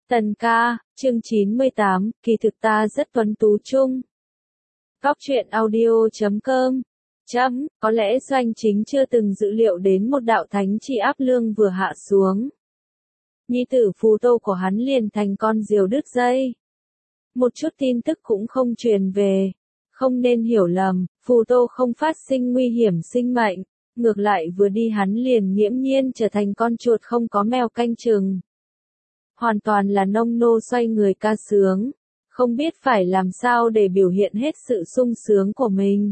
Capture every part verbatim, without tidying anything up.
Tần ca, chương chín mươi tám, kỳ thực ta rất tuấn tú chung. Góc truyện audio chấm com. Chấm, có lẽ Doanh Chính chưa từng dự liệu đến một đạo thánh chỉ áp lương vừa hạ xuống. Nhi tử Phù Tô của hắn liền thành con diều đứt dây. Một chút tin tức cũng không truyền về. Không nên hiểu lầm, Phù Tô không phát sinh nguy hiểm sinh mệnh, ngược lại vừa đi hắn liền nghiễm nhiên trở thành con chuột không có mèo canh chừng. Hoàn toàn là nông nô xoay người ca sướng, không biết phải làm sao để biểu hiện hết sự sung sướng của mình.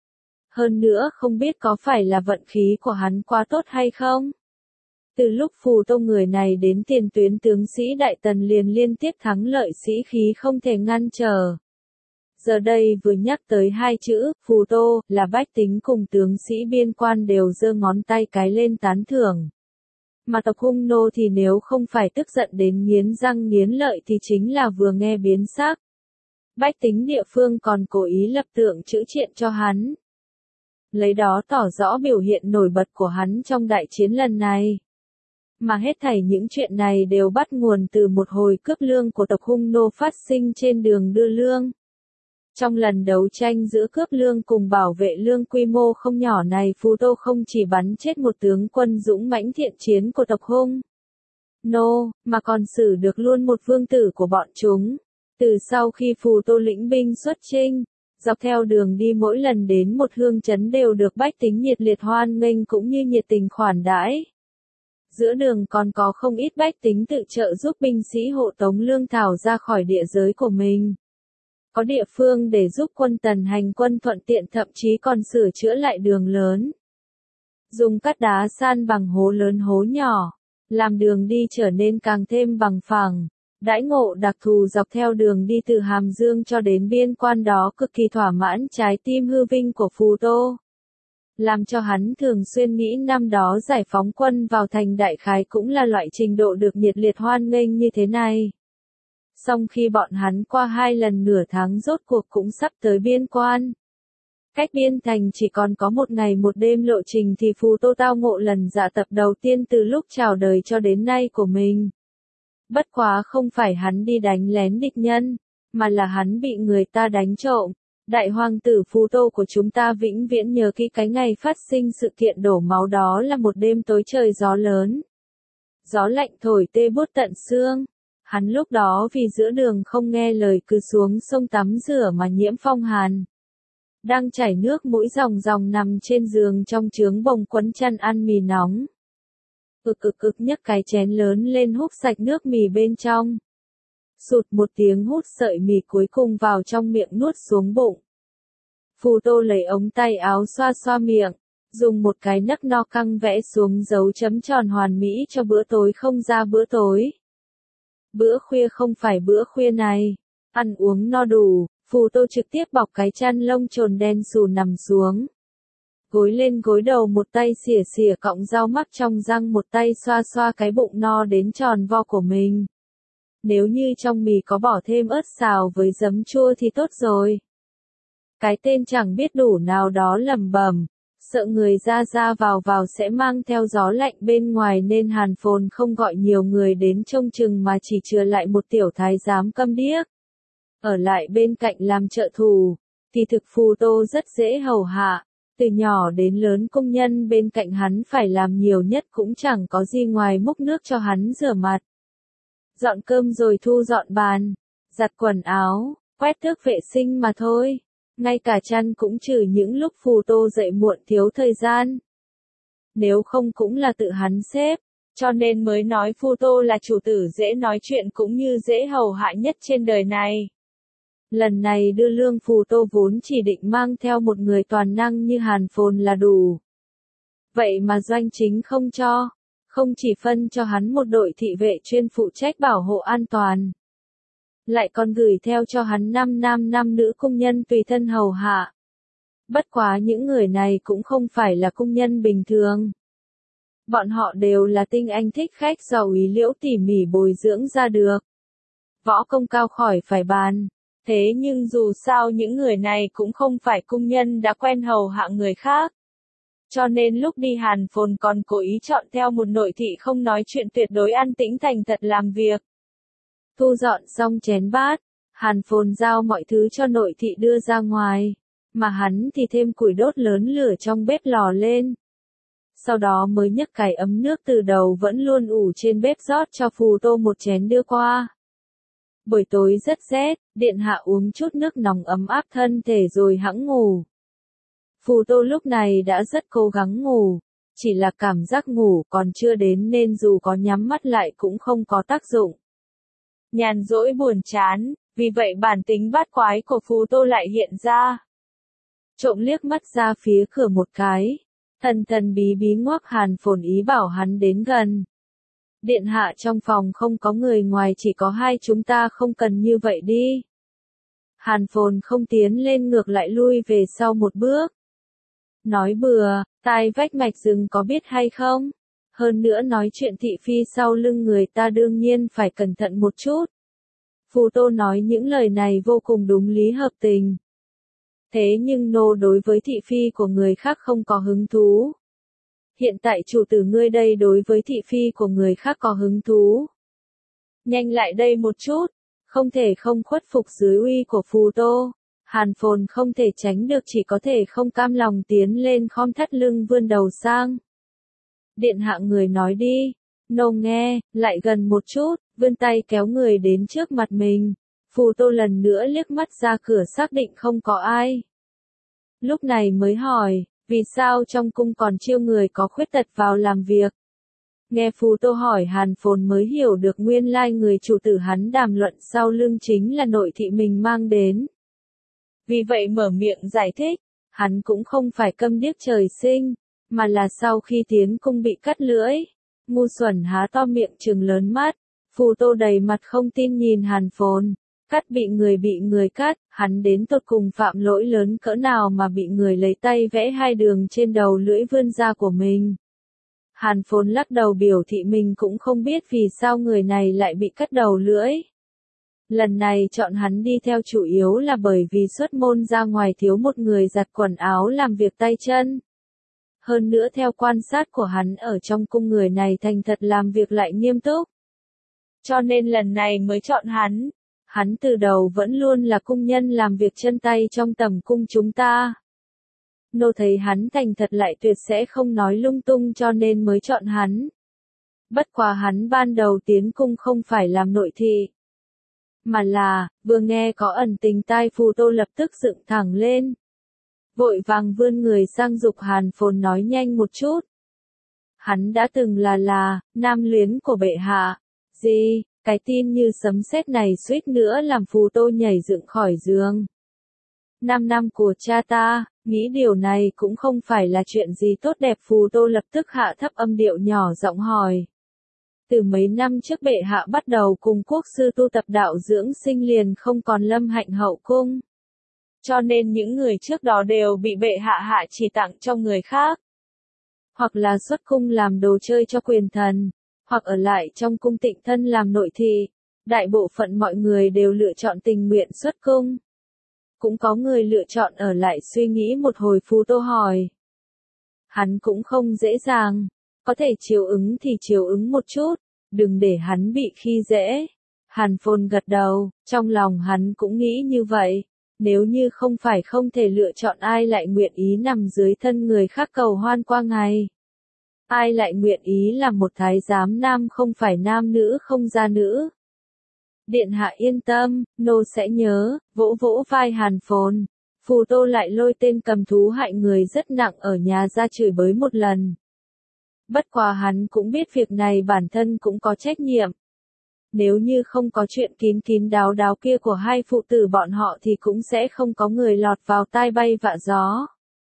Hơn nữa không biết có phải là vận khí của hắn quá tốt hay không. Từ lúc Phù Tô người này đến tiền tuyến tướng sĩ Đại Tần liền liên tiếp thắng lợi sĩ khí không thể ngăn trở. Giờ đây vừa nhắc tới hai chữ, Phù Tô, là bách tính cùng tướng sĩ biên quan đều giơ ngón tay cái lên tán thưởng. Mà tộc Hung Nô thì nếu không phải tức giận đến nghiến răng nghiến lợi thì chính là vừa nghe biến sắc. Bách tính địa phương còn cố ý lập tượng chữ triện cho hắn. Lấy đó tỏ rõ biểu hiện nổi bật của hắn trong đại chiến lần này. Mà hết thảy những chuyện này đều bắt nguồn từ một hồi cướp lương của tộc Hung Nô phát sinh trên đường đưa lương. Trong lần đấu tranh giữa cướp lương cùng bảo vệ lương quy mô không nhỏ này, Phù Tô không chỉ bắn chết một tướng quân dũng mãnh thiện chiến của tộc Hung Nô, mà còn xử được luôn một vương tử của bọn chúng. Từ sau khi Phù Tô lĩnh binh xuất chinh, dọc theo đường đi mỗi lần đến một hương trấn đều được bách tính nhiệt liệt hoan nghênh cũng như nhiệt tình khoản đãi. Giữa đường còn có không ít bách tính tự trợ giúp binh sĩ hộ tống lương thảo ra khỏi địa giới của mình. Có địa phương để giúp quân Tần hành quân thuận tiện, thậm chí còn sửa chữa lại đường lớn. Dùng cát đá san bằng hố lớn hố nhỏ, làm đường đi trở nên càng thêm bằng phẳng. Đãi ngộ đặc thù dọc theo đường đi từ Hàm Dương cho đến biên quan đó cực kỳ thỏa mãn trái tim hư vinh của Phù Tô. Làm cho hắn thường xuyên nghĩ năm đó giải phóng quân vào thành đại khái cũng là loại trình độ được nhiệt liệt hoan nghênh như thế này. Song khi bọn hắn qua hai lần nửa tháng rốt cuộc cũng sắp tới biên quan. Cách biên thành chỉ còn có một ngày một đêm lộ trình thì Phù Tô tao ngộ lần dạ tập đầu tiên từ lúc chào đời cho đến nay của mình. Bất quá không phải hắn đi đánh lén địch nhân, mà là hắn bị người ta đánh trộm. Đại hoàng tử Phù Tô của chúng ta vĩnh viễn nhớ kỹ cái ngày phát sinh sự kiện đổ máu đó là một đêm tối trời gió lớn. Gió lạnh thổi tê buốt tận xương. Hắn lúc đó vì giữa đường không nghe lời cứ xuống sông tắm rửa mà nhiễm phong hàn. Đang chảy nước mũi ròng ròng nằm trên giường trong trướng bồng quấn chăn ăn mì nóng. Cực cực cực nhấc cái chén lớn lên húp sạch nước mì bên trong. Sụt một tiếng hút sợi mì cuối cùng vào trong miệng nuốt xuống bụng. Phù Tô lấy ống tay áo xoa xoa miệng, dùng một cái nấc no căng vẽ xuống dấu chấm tròn hoàn mỹ cho bữa tối không ra bữa tối. Bữa khuya không phải bữa khuya này. Ăn uống no đủ, Phù Tô trực tiếp bọc cái chăn lông trồn đen xù nằm xuống. Gối lên gối đầu, một tay xỉa xỉa cọng rau mắc trong răng, một tay xoa xoa cái bụng no đến tròn vo của mình. Nếu như trong mì có bỏ thêm ớt xào với giấm chua thì tốt rồi. Cái tên chẳng biết đủ nào đó lẩm bẩm, sợ người ra ra vào vào sẽ mang theo gió lạnh bên ngoài nên Hàn Phồn không gọi nhiều người đến trông chừng mà chỉ chừa lại một tiểu thái giám câm điếc. Ở lại bên cạnh làm trợ thủ, thì thực Phù Tô rất dễ hầu hạ. Từ nhỏ đến lớn công nhân bên cạnh hắn phải làm nhiều nhất cũng chẳng có gì ngoài múc nước cho hắn rửa mặt. Dọn cơm rồi thu dọn bàn, giặt quần áo, quét tước vệ sinh mà thôi. Ngay cả chăn cũng trừ những lúc Phù Tô dậy muộn thiếu thời gian. Nếu không cũng là tự hắn xếp, cho nên mới nói Phù Tô là chủ tử dễ nói chuyện cũng như dễ hầu hạ nhất trên đời này. Lần này đưa lương Phù Tô vốn chỉ định mang theo một người toàn năng như Hàn Phồn là đủ. Vậy mà Doanh Chính không cho, không chỉ phân cho hắn một đội thị vệ chuyên phụ trách bảo hộ an toàn, lại còn gửi theo cho hắn năm nam năm nữ công nhân tùy thân hầu hạ. Bất quá những người này cũng không phải là công nhân bình thường. Bọn họ đều là tinh anh thích khách do Úy Liễu tỉ mỉ bồi dưỡng ra được. Võ công cao khỏi phải bàn. Thế nhưng dù sao những người này cũng không phải công nhân đã quen hầu hạ người khác. Cho nên lúc đi Hàn Phồn còn cố ý chọn theo một nội thị không nói chuyện, tuyệt đối an tĩnh thành thật làm việc. Thu dọn xong chén bát, Hàn Phồn giao mọi thứ cho nội thị đưa ra ngoài, mà hắn thì thêm củi đốt lớn lửa trong bếp lò lên. Sau đó mới nhấc cái ấm nước từ đầu vẫn luôn ủ trên bếp rót cho Phù Tô một chén đưa qua. Buổi tối rất rét, điện hạ uống chút nước nóng ấm áp thân thể rồi hẵng ngủ. Phù Tô lúc này đã rất cố gắng ngủ, chỉ là cảm giác ngủ còn chưa đến nên dù có nhắm mắt lại cũng không có tác dụng. Nhàn rỗi buồn chán, vì vậy bản tính bát quái của Phù Tô lại hiện ra. Trộm liếc mắt ra phía cửa một cái, thần thần bí bí ngoắc Hàn Phồn ý bảo hắn đến gần. Điện hạ trong phòng không có người ngoài chỉ có hai chúng ta không cần như vậy đi. Hàn Phồn không tiến lên ngược lại lui về sau một bước. Nói bừa, tai vách mạch rừng có biết hay không? Hơn nữa nói chuyện thị phi sau lưng người ta đương nhiên phải cẩn thận một chút. Phù Tô nói những lời này vô cùng đúng lý hợp tình. Thế nhưng nô đối với thị phi của người khác không có hứng thú. Hiện tại chủ tử ngươi đây đối với thị phi của người khác có hứng thú. Nhanh lại đây một chút, không thể không khuất phục dưới uy của Phù Tô. Hàn Phồn không thể tránh được chỉ có thể không cam lòng tiến lên khom thắt lưng vươn đầu sang. Điện hạ người nói đi, nô nghe, lại gần một chút, vươn tay kéo người đến trước mặt mình. Phù Tô lần nữa liếc mắt ra cửa xác định không có ai. Lúc này mới hỏi, vì sao trong cung còn chiêu người có khuyết tật vào làm việc? Nghe Phù Tô hỏi Hàn Phồn mới hiểu được nguyên lai người chủ tử hắn đàm luận sau lưng chính là nội thị mình mang đến. Vì vậy mở miệng giải thích, hắn cũng không phải câm điếc trời sinh, mà là sau khi tiến cung bị cắt lưỡi. Ngu xuẩn há to miệng trừng lớn mắt, Phù Tô đầy mặt không tin nhìn Hàn Phồn. Cắt bị người bị người cắt, hắn đến tột cùng phạm lỗi lớn cỡ nào mà bị người lấy tay vẽ hai đường trên đầu lưỡi vươn ra của mình. Hàn Phồn lắc đầu biểu thị mình cũng không biết vì sao người này lại bị cắt đầu lưỡi. Lần này chọn hắn đi theo chủ yếu là bởi vì xuất môn ra ngoài thiếu một người giặt quần áo làm việc tay chân. Hơn nữa theo quan sát của hắn ở trong cung người này thành thật làm việc lại nghiêm túc. Cho nên lần này mới chọn hắn. Hắn từ đầu vẫn luôn là cung nhân làm việc chân tay trong tầm cung chúng ta. Nô thấy hắn thành thật lại tuyệt sẽ không nói lung tung cho nên mới chọn hắn. Bất quá hắn ban đầu tiến cung không phải làm nội thị. Mà là, vừa nghe có ẩn tình tai Phù Tô lập tức dựng thẳng lên. Vội vàng vươn người sang giục Hàn Phồn nói nhanh một chút. Hắn đã từng là là, nam luyến của bệ hạ. Gì? Cái tin như sấm sét này suýt nữa làm Phù Tô nhảy dựng khỏi giường. Năm năm của cha ta, nghĩ điều này cũng không phải là chuyện gì tốt đẹp. Phù Tô lập tức hạ thấp âm điệu nhỏ giọng hỏi. Từ mấy năm trước bệ hạ bắt đầu cùng quốc sư tu tập đạo dưỡng sinh liền không còn lâm hạnh hậu cung. Cho nên những người trước đó đều bị bệ hạ hạ chỉ tặng cho người khác. Hoặc là xuất cung làm đồ chơi cho quyền thần. Hoặc ở lại trong cung tịnh thân làm nội thị, đại bộ phận mọi người đều lựa chọn tình nguyện xuất cung. Cũng có người lựa chọn ở lại suy nghĩ một hồi. Phù Tô hỏi. Hắn cũng không dễ dàng, có thể chiều ứng thì chiều ứng một chút, đừng để hắn bị khi dễ. Hàn Phồn gật đầu, trong lòng hắn cũng nghĩ như vậy, nếu như không phải không thể lựa chọn ai lại nguyện ý nằm dưới thân người khác cầu hoan qua ngày. Ai lại nguyện ý làm một thái giám nam không phải nam nữ không ra nữ. Điện hạ yên tâm, nô sẽ nhớ, vỗ vỗ vai Hàn Phồn. Phù Tô lại lôi tên cầm thú hại người rất nặng ở nhà ra chửi bới một lần. Bất quá hắn cũng biết việc này bản thân cũng có trách nhiệm. Nếu như không có chuyện kín kín đáo đáo kia của hai phụ tử bọn họ thì cũng sẽ không có người lọt vào tai bay vạ gió.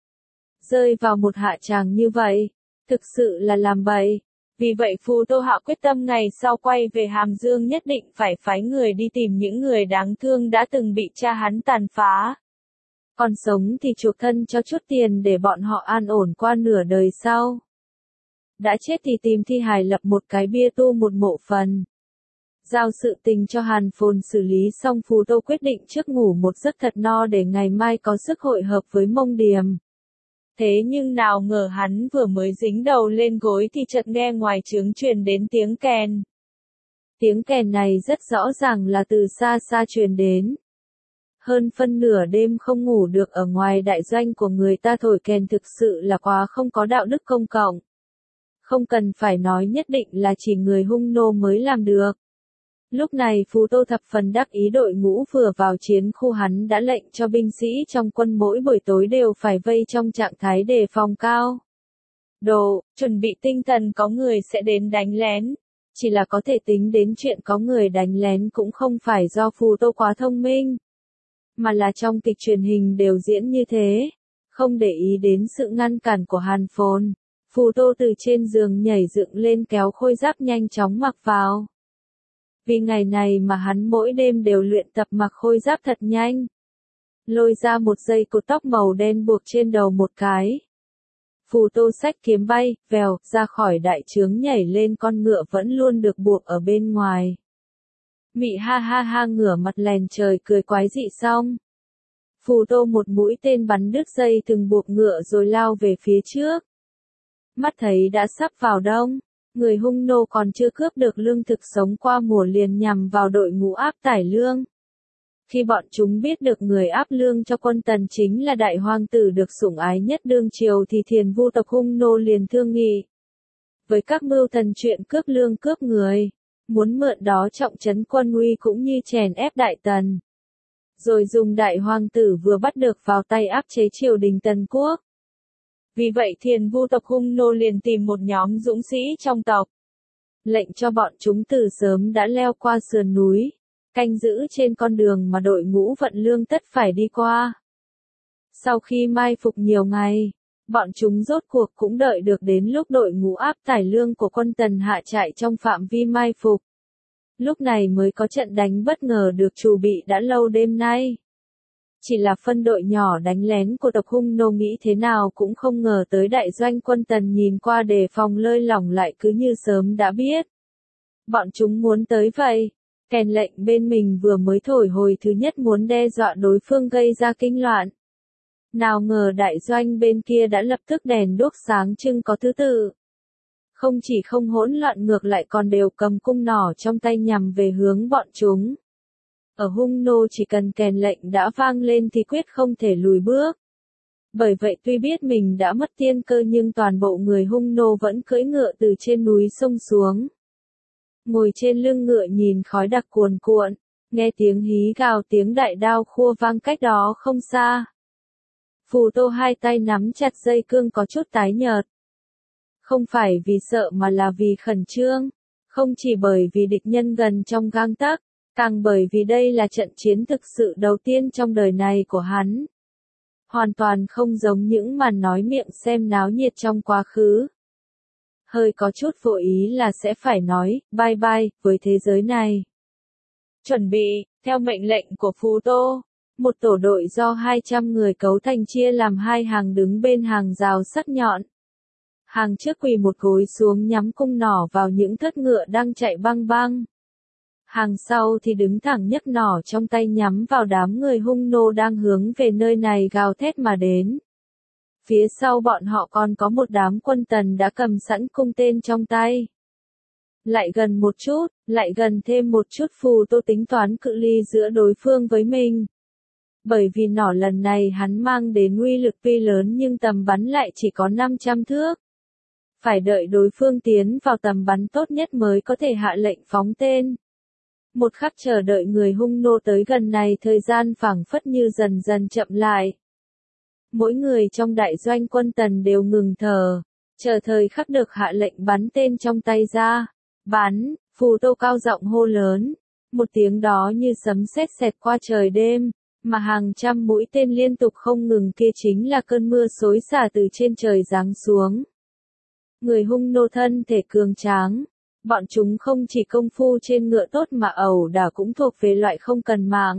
Rơi vào một hạ tràng như vậy. Thực sự là làm bậy. Vì vậy Phù Tô hạ quyết tâm ngày sau quay về Hàm Dương nhất định phải phái người đi tìm những người đáng thương đã từng bị cha hắn tàn phá. Còn sống thì chuộc thân cho chút tiền để bọn họ an ổn qua nửa đời sau. Đã chết thì tìm thi hài lập một cái bia tu một mộ phần. Giao sự tình cho Hàn Phồn xử lý xong. Phù Tô quyết định trước ngủ một giấc thật no để ngày mai có sức hội hợp với Mông Điềm. Thế nhưng nào ngờ hắn vừa mới dính đầu lên gối thì chợt nghe ngoài trướng truyền đến tiếng kèn. Tiếng kèn này rất rõ ràng là từ xa xa truyền đến. Hơn phân nửa đêm không ngủ được ở ngoài đại doanh của người ta thổi kèn thực sự là quá không có đạo đức công cộng. Không cần phải nói nhất định là chỉ người hung nô mới làm được. Lúc này Phù Tô thập phần đắc ý, đội ngũ vừa vào chiến khu hắn đã lệnh cho binh sĩ trong quân mỗi buổi tối đều phải vây trong trạng thái đề phòng cao. Độ, chuẩn bị tinh thần có người sẽ đến đánh lén. Chỉ là có thể tính đến chuyện có người đánh lén cũng không phải do Phù Tô quá thông minh, mà là trong kịch truyền hình đều diễn như thế. Không để ý đến sự ngăn cản của Hàn Phồn, Phù Tô từ trên giường nhảy dựng lên kéo khôi giáp nhanh chóng mặc vào. Vì ngày này mà hắn mỗi đêm đều luyện tập mặc khôi giáp thật nhanh. Lôi ra một dây cột tóc màu đen buộc trên đầu một cái. Phù Tô xách kiếm bay, vèo, ra khỏi đại trướng nhảy lên con ngựa vẫn luôn được buộc ở bên ngoài. Mị ha ha ha ngửa mặt lèn trời cười quái dị xong. Phù Tô một mũi tên bắn đứt dây từng buộc ngựa rồi lao về phía trước. Mắt thấy đã sắp vào đông, người hung nô còn chưa cướp được lương thực sống qua mùa liền nhằm vào đội ngũ áp tải lương. Khi bọn chúng biết được người áp lương cho quân Tần chính là đại hoàng tử được sủng ái nhất đương triều thì Thiền Vu tộc hung nô liền thương nghị với các mưu thần chuyện cướp lương cướp người, muốn mượn đó trọng trấn quân uy cũng như chèn ép đại Tần, rồi dùng đại hoàng tử vừa bắt được vào tay áp chế triều đình Tần quốc. Vì vậy Thiền Vu tộc hung nô liền tìm một nhóm dũng sĩ trong tộc, lệnh cho bọn chúng từ sớm đã leo qua sườn núi, canh giữ trên con đường mà đội ngũ vận lương tất phải đi qua. Sau khi mai phục nhiều ngày, bọn chúng rốt cuộc cũng đợi được đến lúc đội ngũ áp tải lương của quân Tần hạ trại trong phạm vi mai phục. Lúc này mới có trận đánh bất ngờ được chuẩn bị đã lâu đêm nay. Chỉ là phân đội nhỏ đánh lén của tộc hung nô nghĩ thế nào cũng không ngờ tới đại doanh quân Tần nhìn qua đề phòng lơi lỏng lại cứ như sớm đã biết. Bọn chúng muốn tới vậy. Kèn lệnh bên mình vừa mới thổi hồi thứ nhất muốn đe dọa đối phương gây ra kinh loạn. Nào ngờ đại doanh bên kia đã lập tức đèn đuốc sáng trưng có thứ tự. Không chỉ không hỗn loạn ngược lại còn đều cầm cung nỏ trong tay nhằm về hướng bọn chúng. Ở hung nô chỉ cần kèn lệnh đã vang lên thì quyết không thể lùi bước. Bởi vậy tuy biết mình đã mất tiên cơ nhưng toàn bộ người hung nô vẫn cưỡi ngựa từ trên núi sông xuống. Ngồi trên lưng ngựa nhìn khói đặc cuồn cuộn, nghe tiếng hí gào tiếng đại đao khua vang cách đó không xa. Phù Tô hai tay nắm chặt dây cương có chút tái nhợt. Không phải vì sợ mà là vì khẩn trương, không chỉ bởi vì địch nhân gần trong gang tấc, càng bởi vì đây là trận chiến thực sự đầu tiên trong đời này của hắn. Hoàn toàn không giống những màn nói miệng xem náo nhiệt trong quá khứ. Hơi có chút vô ý là sẽ phải nói, bye bye, với thế giới này. Chuẩn bị, theo mệnh lệnh của Phù Tô, một tổ đội do hai trăm người cấu thành chia làm hai hàng đứng bên hàng rào sắc nhọn. Hàng trước quỳ một gối xuống nhắm cung nỏ vào những thất ngựa đang chạy băng băng. Hàng sau thì đứng thẳng nhấc nỏ trong tay nhắm vào đám người hung nô đang hướng về nơi này gào thét mà đến. Phía sau bọn họ còn có một đám quân Tần đã cầm sẵn cung tên trong tay. Lại gần một chút, lại gần thêm một chút. Phù Tô tính toán cự ly giữa đối phương với mình. Bởi vì nỏ lần này hắn mang đến uy lực tuy lớn nhưng tầm bắn lại chỉ có năm trăm thước. Phải đợi đối phương tiến vào tầm bắn tốt nhất mới có thể hạ lệnh phóng tên. Một khắc chờ đợi người hung nô tới gần này thời gian phảng phất như dần dần chậm lại. Mỗi người trong đại doanh quân Tần đều ngừng thở, chờ thời khắc được hạ lệnh bắn tên trong tay ra. Bắn, Phù Tô cao giọng hô lớn. Một tiếng đó như sấm sét xẹt qua trời đêm, mà hàng trăm mũi tên liên tục không ngừng kia chính là cơn mưa xối xả từ trên trời giáng xuống. Người hung nô thân thể cường tráng. Bọn chúng không chỉ công phu trên ngựa tốt mà ẩu đả cũng thuộc về loại không cần mạng.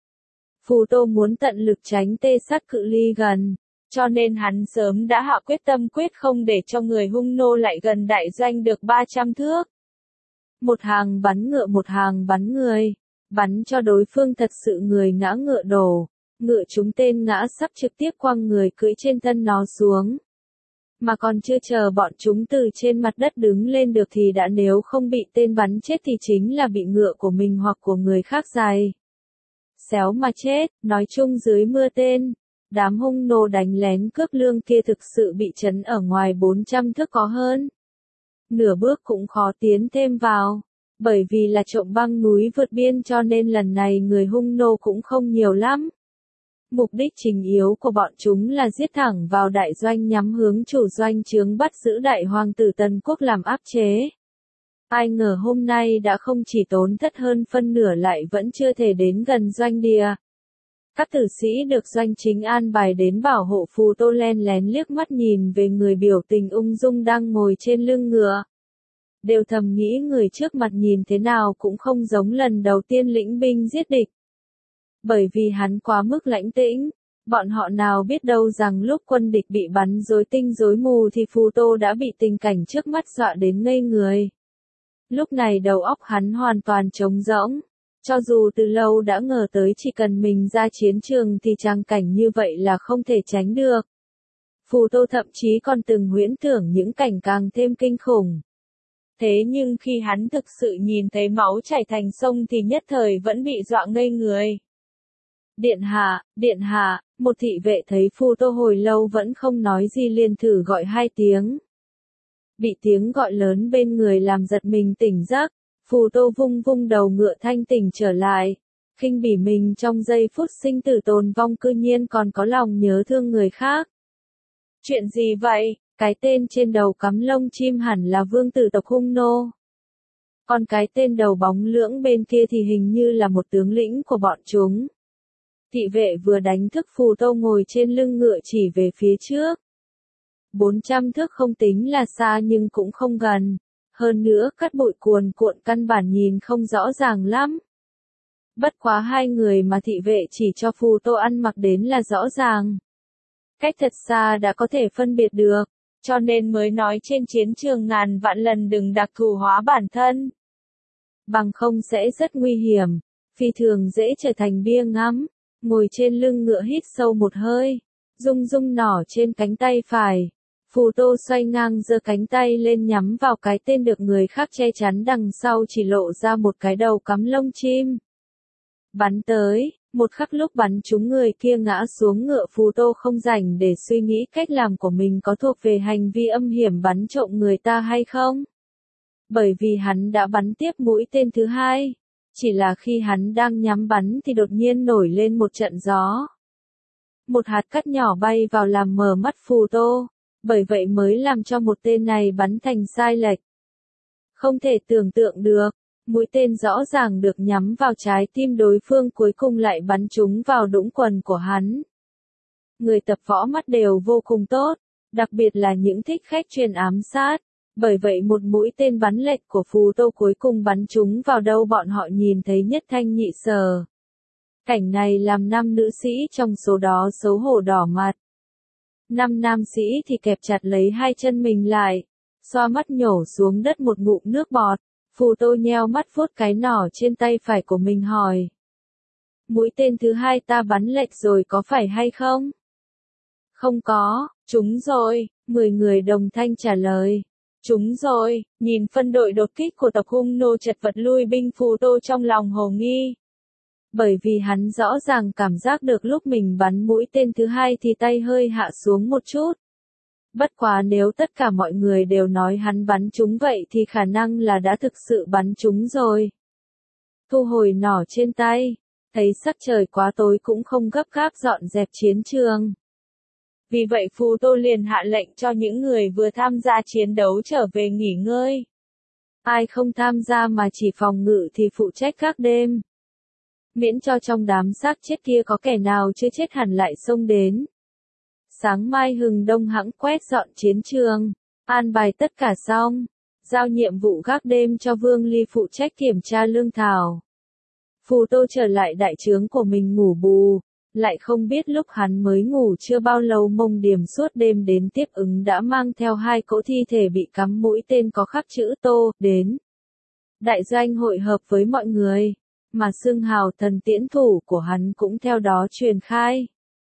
Phù Tô muốn tận lực tránh tê sát cự ly gần, cho nên hắn sớm đã hạ quyết tâm quyết không để cho người hung nô lại gần đại doanh được ba trăm thước. Một hàng bắn ngựa một hàng bắn người, bắn cho đối phương thật sự người ngã ngựa đổ, ngựa trúng tên ngã sắp trực tiếp quăng người cưỡi trên thân nó xuống. Mà còn chưa chờ bọn chúng từ trên mặt đất đứng lên được thì đã nếu không bị tên bắn chết thì chính là bị ngựa của mình hoặc của người khác giày xéo mà chết. Nói chung dưới mưa tên, đám hung nô đánh lén cướp lương kia thực sự bị trấn ở ngoài bốn trăm thước có hơn. Nửa bước cũng khó tiến thêm vào. Bởi vì là trộm băng núi vượt biên cho nên lần này người hung nô cũng không nhiều lắm. Mục đích chính yếu của bọn chúng là giết thẳng vào đại doanh nhắm hướng chủ doanh trướng bắt giữ đại hoàng tử Tần Quốc làm áp chế. Ai ngờ hôm nay đã không chỉ tốn thất hơn phân nửa lại vẫn chưa thể đến gần doanh địa. Các tử sĩ được doanh chính an bài đến bảo hộ Phù Tô len lén liếc mắt nhìn về người biểu tình ung dung đang ngồi trên lưng ngựa. Đều thầm nghĩ người trước mặt nhìn thế nào cũng không giống lần đầu tiên lĩnh binh giết địch. Bởi vì hắn quá mức lãnh tĩnh, bọn họ nào biết đâu rằng lúc quân địch bị bắn rối tinh rối mù thì Phù Tô đã bị tình cảnh trước mắt dọa đến ngây người. Lúc này đầu óc hắn hoàn toàn trống rỗng, cho dù từ lâu đã ngờ tới chỉ cần mình ra chiến trường thì tràng cảnh như vậy là không thể tránh được. Phù Tô thậm chí còn từng huyễn tưởng những cảnh càng thêm kinh khủng. Thế nhưng khi hắn thực sự nhìn thấy máu chảy thành sông thì nhất thời vẫn bị dọa ngây người. Điện hạ, điện hạ, một thị vệ thấy Phù Tô hồi lâu vẫn không nói gì liền thử gọi hai tiếng. Bị tiếng gọi lớn bên người làm giật mình tỉnh giấc, Phù Tô vung vung đầu ngựa thanh tỉnh trở lại. Khinh bỉ mình trong giây phút sinh tử tồn vong cư nhiên còn có lòng nhớ thương người khác. Chuyện gì vậy? Cái tên trên đầu cắm lông chim hẳn là vương tử tộc hung nô. Còn cái tên đầu bóng lưỡng bên kia thì hình như là một tướng lĩnh của bọn chúng. Thị vệ vừa đánh thức Phù Tô ngồi trên lưng ngựa chỉ về phía trước. bốn trăm thước không tính là xa nhưng cũng không gần. Hơn nữa cát bụi cuồn cuộn căn bản nhìn không rõ ràng lắm. Bất quá hai người mà thị vệ chỉ cho Phù Tô ăn mặc đến là rõ ràng. Cách thật xa đã có thể phân biệt được. Cho nên mới nói trên chiến trường ngàn vạn lần đừng đặc thù hóa bản thân. Bằng không sẽ rất nguy hiểm, phi thường dễ trở thành bia ngắm. Ngồi trên lưng ngựa hít sâu một hơi, rung rung nỏ trên cánh tay phải. Phù Tô xoay ngang giơ cánh tay lên nhắm vào cái tên được người khác che chắn đằng sau chỉ lộ ra một cái đầu cắm lông chim. Bắn tới. Một khắc lúc bắn trúng người kia ngã xuống ngựa Phù Tô không rảnh để suy nghĩ cách làm của mình có thuộc về hành vi âm hiểm bắn trộm người ta hay không. Bởi vì hắn đã bắn tiếp mũi tên thứ hai. Chỉ là khi hắn đang nhắm bắn thì đột nhiên nổi lên một trận gió. Một hạt cát nhỏ bay vào làm mờ mắt Phù Tô. Bởi vậy mới làm cho một tên này bắn thành sai lệch. Không thể tưởng tượng được. Mũi tên rõ ràng được nhắm vào trái tim đối phương cuối cùng lại bắn trúng vào đũng quần của hắn. Người tập võ mắt đều vô cùng tốt, đặc biệt là những thích khách chuyên ám sát. Bởi vậy một mũi tên bắn lệch của Phù Tô cuối cùng bắn trúng vào đâu bọn họ nhìn thấy nhất thanh nhị sở. Cảnh này làm năm nữ sĩ trong số đó xấu hổ đỏ mặt. Năm nam sĩ thì kẹp chặt lấy hai chân mình lại, xoa mắt nhổ xuống đất một ngụm nước bọt. Phù Tô nheo mắt vuốt cái nỏ trên tay phải của mình hỏi. Mũi tên thứ hai ta bắn lệch rồi có phải hay không? Không có, trúng rồi, mười người đồng thanh trả lời. Trúng rồi, nhìn phân đội đột kích của tộc hung nô chật vật lui binh Phù Tô trong lòng hồ nghi. Bởi vì hắn rõ ràng cảm giác được lúc mình bắn mũi tên thứ hai thì tay hơi hạ xuống một chút. Bất quá nếu tất cả mọi người đều nói hắn bắn trúng vậy thì khả năng là đã thực sự bắn trúng rồi. Thu hồi nỏ trên tay, thấy sắc trời quá tối cũng không gấp gáp dọn dẹp chiến trường. Vì vậy Phù Tô liền hạ lệnh cho những người vừa tham gia chiến đấu trở về nghỉ ngơi. Ai không tham gia mà chỉ phòng ngự thì phụ trách các đêm. Miễn cho trong đám xác chết kia có kẻ nào chưa chết hẳn lại xông đến. Sáng mai hừng đông hãng quét dọn chiến trường, an bài tất cả xong, giao nhiệm vụ gác đêm cho Vương Ly phụ trách kiểm tra lương thảo. Phù Tô trở lại đại trướng của mình ngủ bù, lại không biết lúc hắn mới ngủ chưa bao lâu Mông Điểm suốt đêm đến tiếp ứng đã mang theo hai cỗ thi thể bị cắm mũi tên có khắc chữ Tô, đến. Đại doanh hội hợp với mọi người, mà xưng hào thần tiễn thủ của hắn cũng theo đó truyền khai.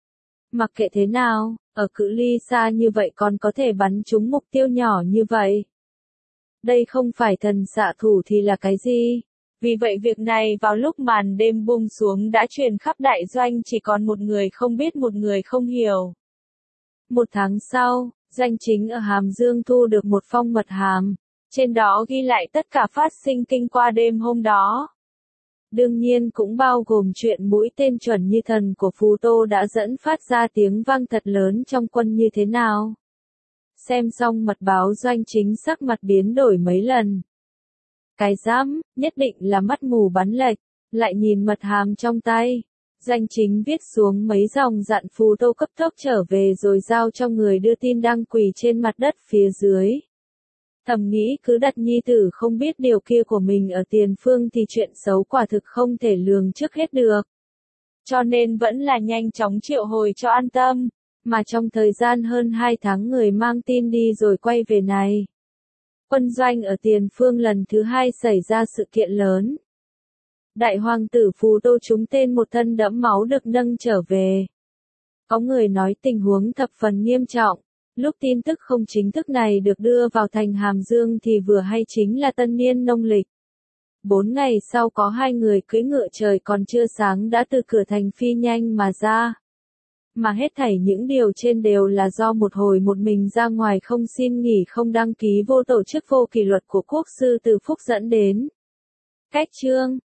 Mặc kệ thế nào, ở cự ly xa như vậy còn có thể bắn trúng mục tiêu nhỏ như vậy. Đây không phải thần xạ thủ thì là cái gì? Vì vậy việc này vào lúc màn đêm buông xuống đã truyền khắp đại doanh, chỉ còn một người không biết một người không hiểu. Một tháng sau, Doanh Chính ở Hàm Dương thu được một phong mật hàm. Trên đó ghi lại tất cả phát sinh kinh qua đêm hôm đó. Đương nhiên cũng bao gồm chuyện mũi tên chuẩn như thần của Phù Tô đã dẫn phát ra tiếng vang thật lớn trong quân như thế nào. Xem xong mật báo, Doanh Chính sắc mặt biến đổi mấy lần. Cái dám, nhất định là mắt mù bắn lệch, lại nhìn mật hàm trong tay. Doanh Chính viết xuống mấy dòng dặn Phù Tô cấp tốc trở về rồi giao cho người đưa tin đang quỳ trên mặt đất phía dưới. Thầm nghĩ cứ đặt nhi tử không biết điều kia của mình ở tiền phương thì chuyện xấu quả thực không thể lường trước hết được. Cho nên vẫn là nhanh chóng triệu hồi cho an tâm, mà trong thời gian hơn hai tháng người mang tin đi rồi quay về này. Quân doanh ở tiền phương lần thứ hai xảy ra sự kiện lớn. Đại hoàng tử Phù Tô trúng tên một thân đẫm máu được nâng trở về. Có người nói tình huống thập phần nghiêm trọng. Lúc tin tức không chính thức này được đưa vào thành Hàm Dương thì vừa hay chính là tân niên nông lịch. Bốn ngày sau có hai người cưỡi ngựa trời còn chưa sáng đã từ cửa thành phi nhanh mà ra. Mà hết thảy những điều trên đều là do một hồi một mình ra ngoài không xin nghỉ không đăng ký vô tổ chức vô kỷ luật của quốc sư Từ Phúc dẫn đến. Cách chương